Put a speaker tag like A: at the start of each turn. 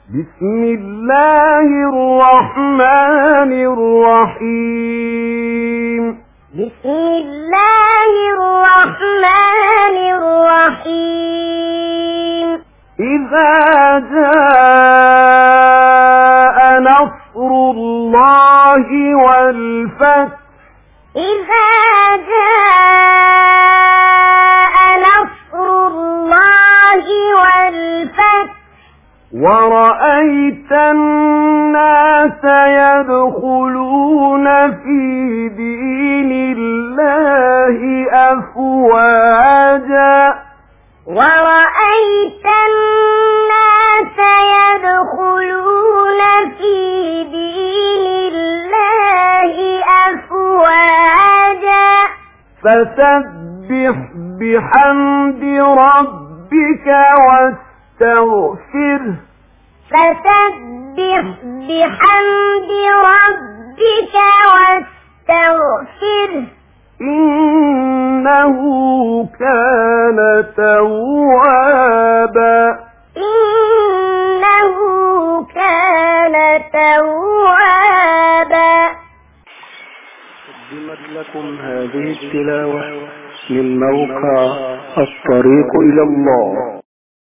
A: بسم الله الرحمن الرحيم.
B: بسم الله الرحمن الرحيم.
A: إذا جاء نصر الله والفتح.
B: إذا جاء نصر الله والفتح
A: ورأيت الناس يدخلون في دين الله أفواجا.
B: ورأيت الناس يدخلون في دين الله أفواجا
A: فسبح بحمد ربك واستغفره.
B: فسبح بحمد ربك واستغفره
A: إنه كان توابا.
B: إنه كان توابا.
C: قدمت لكم هذه التلاوة من موقع الطريق إلى الله.